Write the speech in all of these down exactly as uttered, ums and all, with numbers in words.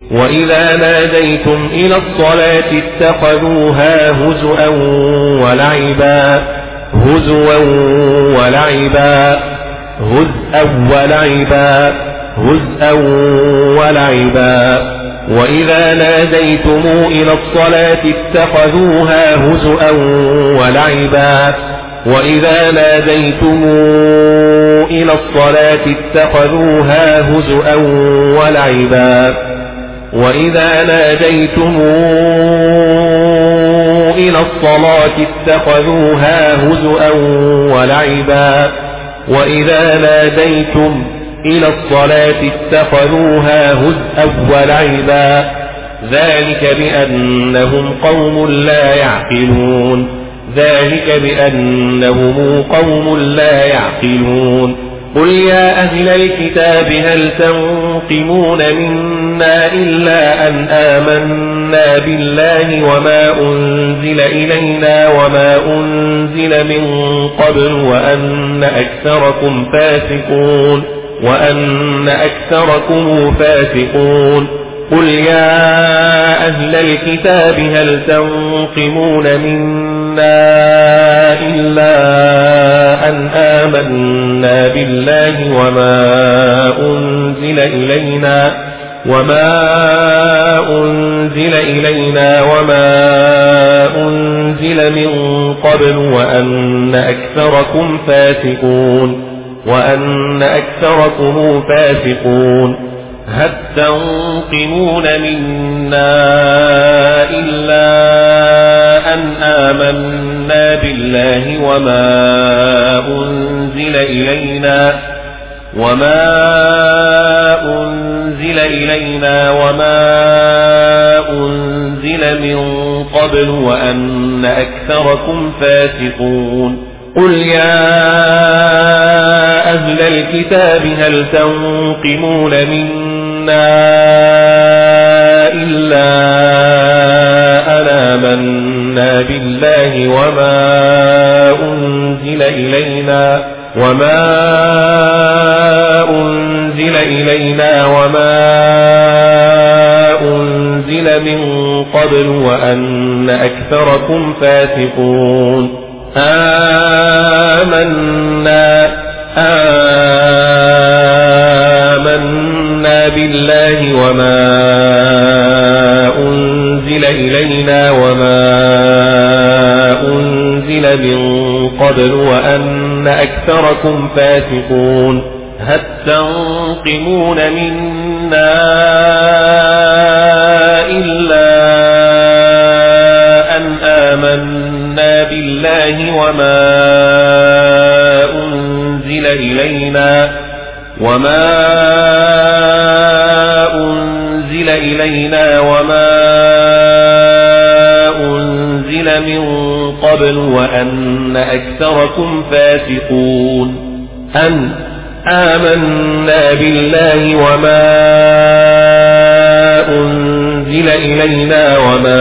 وإذا ناديتم إلى الصلاة اتخذوها هزؤا ولعبا هزوا ولعبا هزءا ولعبا هزءا ولعبا وإذا ناديتم إلى الصلاة اتخذوها هزؤا ولعبا وإذا ناديتم إلى الصلاة اتخذوها هزؤا ولعبا وإذا ناديتم إلى الصلاة اتخذوها هزؤا ولعبا وإذا ناديتم إلى الصلاة اتخذوها هزءا ولعبا ذلك بأنهم قوم لا يعقلون ذلك بأنهم قوم لا يعقلون قل يا أهل الكتاب هل تنقمون منا إلا أن آمنا بالله وما أنزل إلينا وما أنزل من قبل وأن أكثركم فاسقون وأن أكثركم فاسقون قل يا أهل الكتاب هل تنقمون منا إلا أن آمنا بالله وما أنزل إلينا وما أنزل إلينا وما أنزل من قبل وأن أكثركم فاسقون وأن أكثركم فاسقون هل تنقمون منا إلا أن آمنا بالله وما أنزل إلينا وما أنزل إلينا وما أنزل من قبل وأن أكثركم فاسقون قل يا أهل الكتاب هل تنقمون منا إلا أن آمنا بالله وما أنزل إلينا وما أنزل إلينا وما أنزل من قبل وأن أكثركم فاسقون آمنا آمنا بالله وما أنزل إلينا وما أنزل من قبل وأن أكثركم فاسقون هل تنقمون منا إلا أن آمنا بالله وما أنزل إلينا وما أنزل إلينا وما أنزل من قبل وأن أكثركم فاسقون أن آمنا بالله وما أنزل إلينا وما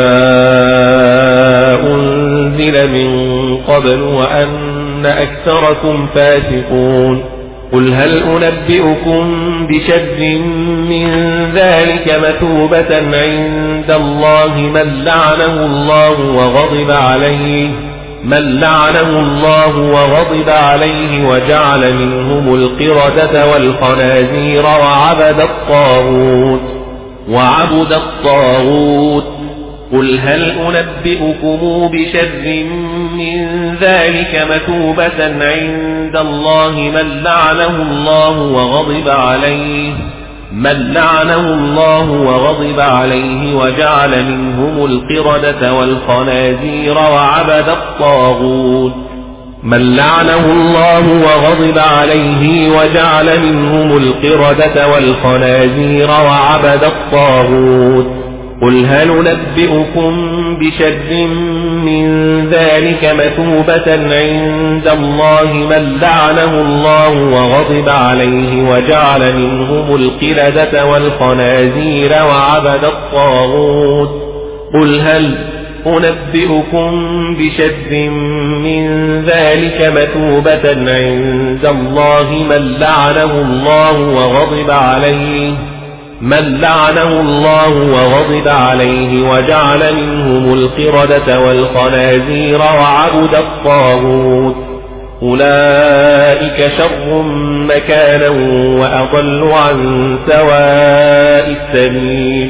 أنزل من قبل وأن أكثركم فاسقون قل هل أنبئكم بشر من ذلك مثوبة عند الله من لعنه الله وغضب عليه من لعنه الله وغضب عليه وجعل منهم القردة والخنازير وعبد الطاغوت وعبد الطاغوت قل هل أنبئكم بشر من ذلك مثوبة عند الله من لعنه الله وغضب عليه من لعنه الله وغضب عليه وجعل منهم القردة والخنازير وعبد الطاغوت من لعنه الله وغضب عليه وجعل منهم القردة والخنازير وعبد الطاغوت قل هل ننبئكم بشر من ذلك مثوبة عند الله من لعنه الله وغضب عليه وجعل منهم القردة والخنازير وعبد الطاغوت قل هل أنبئكم بشر من ذلك مثوبة عند الله من لعنه الله وغضب عليه من لعنه الله وغضب عليه وجعل منهم القردة والخنازير وعبد الطاغوت أولئك شر مكانا وأضل عن سواء السبيل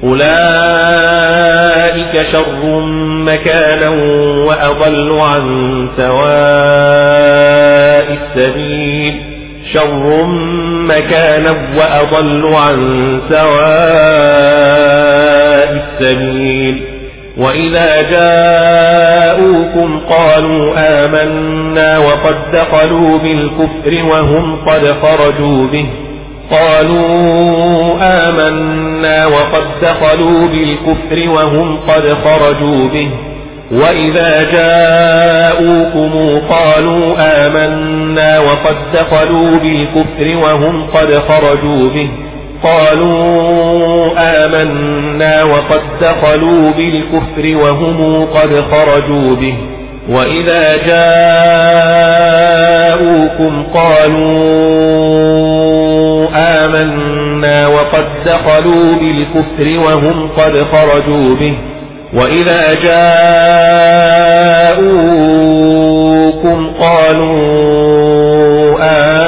أولئك شر مكانا وأضل عن سواء السبيل شر مكانا وأضل عن سواء السبيل وإذا جاءوكم قالوا آمنا وقد دخلوا بالكفر وهم قد خرجوا به قالوا آمنا وقد دخلوا بالكفر وهم قد خرجوا به وإذا جاءوكم قالوا آمنا وقد دخلوا بالكفر وهم قد خرجوا به قالوا آمنا وقد دخلوا بالكفر وهم قد خرجوا به وإذا جاءوكم قالوا آمنا وقد دخلوا بالكفر وهم قد خرجوا به وإذا جاءوكم قالوا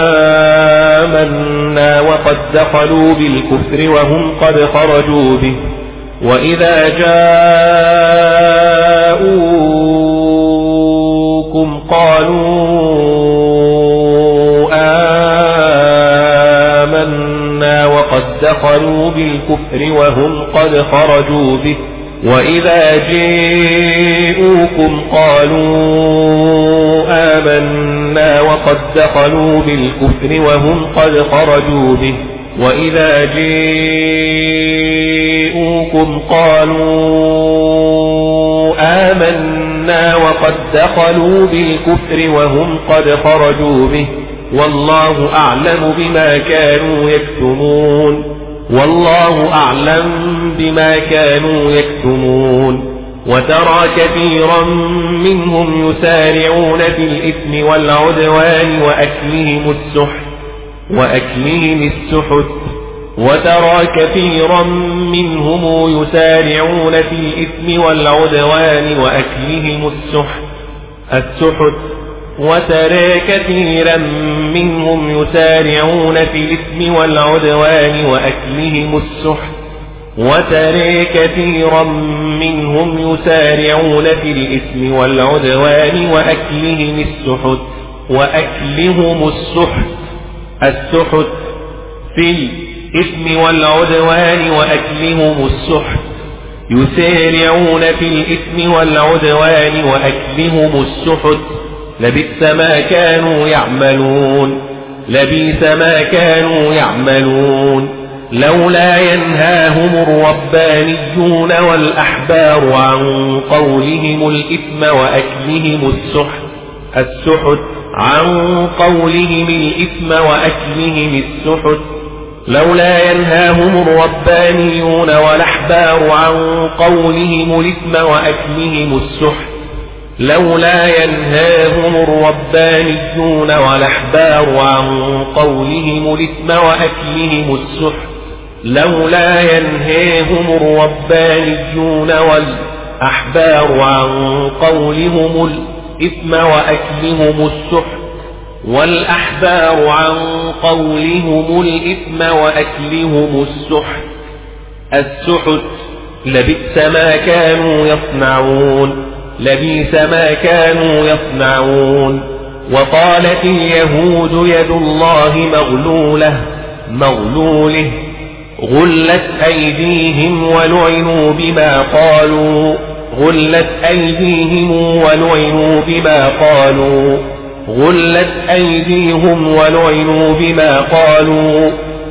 آمنا وقد دخلوا بالكفر وهم قد خرجوا به وإذا جاءوكم قالوا آمنا وقد دخلوا بالكفر وهم قد خرجوا به وإذا جاءوكم قالوا آمنا وقد دخلوا بالكفر وهم قد خرجوا به وإذا جاءوكم قالوا آمنا وقد دخلوا بالكفر وهم قد خرجوا به والله أعلم بما كانوا يكتمون والله أعلم بما كانوا يكتمون وترى كثيرا منهم يسارعون في الإثم والعدوان وأكلهم السحت وأكلهم السحت وترى كثيرا منهم يسارعون في الإثم والعدوان وأكلهم السحت السحت وترى كثيرا منهم يسارعون في الإثم والعدوان وأكلهم السحت وترى كثيرا منهم يسارعون في الإثم والعدوان وأكلهم السحت وأكلهم السحت السحت في الإثم والعدوان وأكلهم السحت يسارعون في الإثم والعدوان وأكلهم السحت لبئس ما كانوا يعملون لبئس ما كانوا يعملون لولا ينهاهم الربانيون والأحبار عن قولهم الإثم وأكلهم السحت السحت عن قولهم الإثم وأكلهم السحت لولا ينهاهم الربانيون والأحبار عن قولهم الإثم وأكلهم السحت لولا ينهاهم الربانيون والأحبار عن قولهم الإثم وأكلهم السحت لولا ينهاهم الربانيون والأحبار عن قولهم الإثم وأكلهم السحت والأحبار عن قولهم الإثم وأكلهم السحت السحت لبئس ما كانوا يصنعون لبئس ما كانوا يصنعون وقالت اليهود يد الله مغلولة مغلوله غلت أيديهم ولعنوا بما قالوا غلت أيديهم ولعنوا بما قالوا غلت أيديهم ولعنوا بما قالوا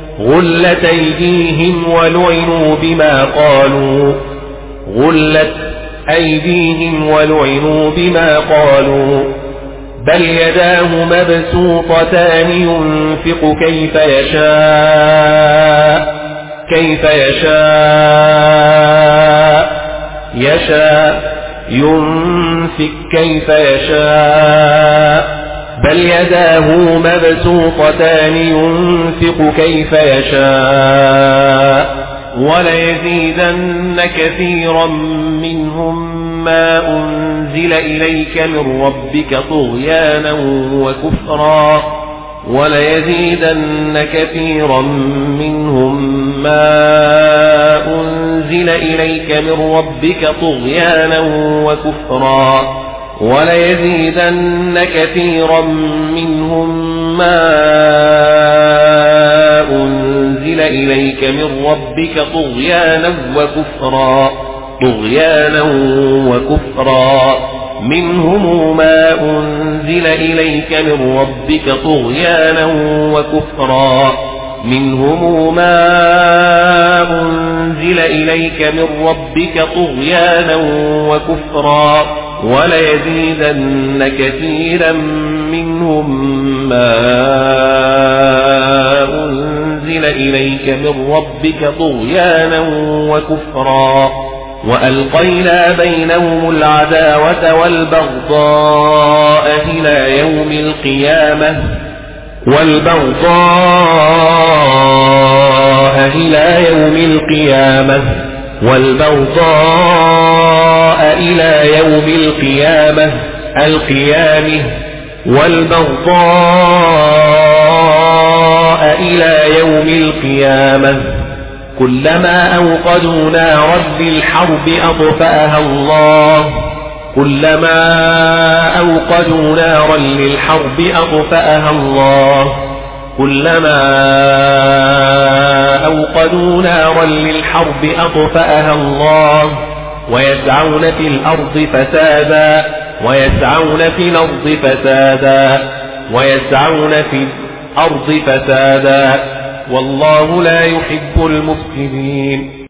غلت أيديهم ولعنوا بما قالوا غلت أيديهم ولعنوا بما قالوا بل يداه مبسوطتان ينفق كيف يشاء كيف يشاء يشاء ينفق كيف يشاء بل يداه مبسوطتان ينفق كيف يشاء وليزيدن كثيرا منهم ما أنزل إليك من ربك طغيانا وكفرا وليزيدن كثيرا منهم ما أنزل إليك من ربك طغيانا وكفرا وليزيدن كثيرا منهم ما أنزل إليك من ربك طغيانا وكفرا طغيانا وكفرا منهم ما أنزل إليك من ربك طغيانا وكفرا منهم ما أنزل إليك من ربك طغيانا وكفرا وليزيدن كثيرا منهم ما أنزل إليك من ربك طغيانا وكفرا وألقينا بينهم العداوة والبغضاء إلى يوم القيامة والبغضاء إلى يوم القيامة والبغضاء إلى يوم القيامة القيامة والبغضاء إلى يوم القيامة كلما أوقدوا نارا للحرب أطفأها الله كلما أوقدوا نارا للحرب أطفأها الله كلما أوقدوا نارا للحرب أطفأها الله ويسعون في الأرض فسادا ويسعون في الأرض فسادا ويسعون في الأرض فسادا والله لا يحب المفسدين.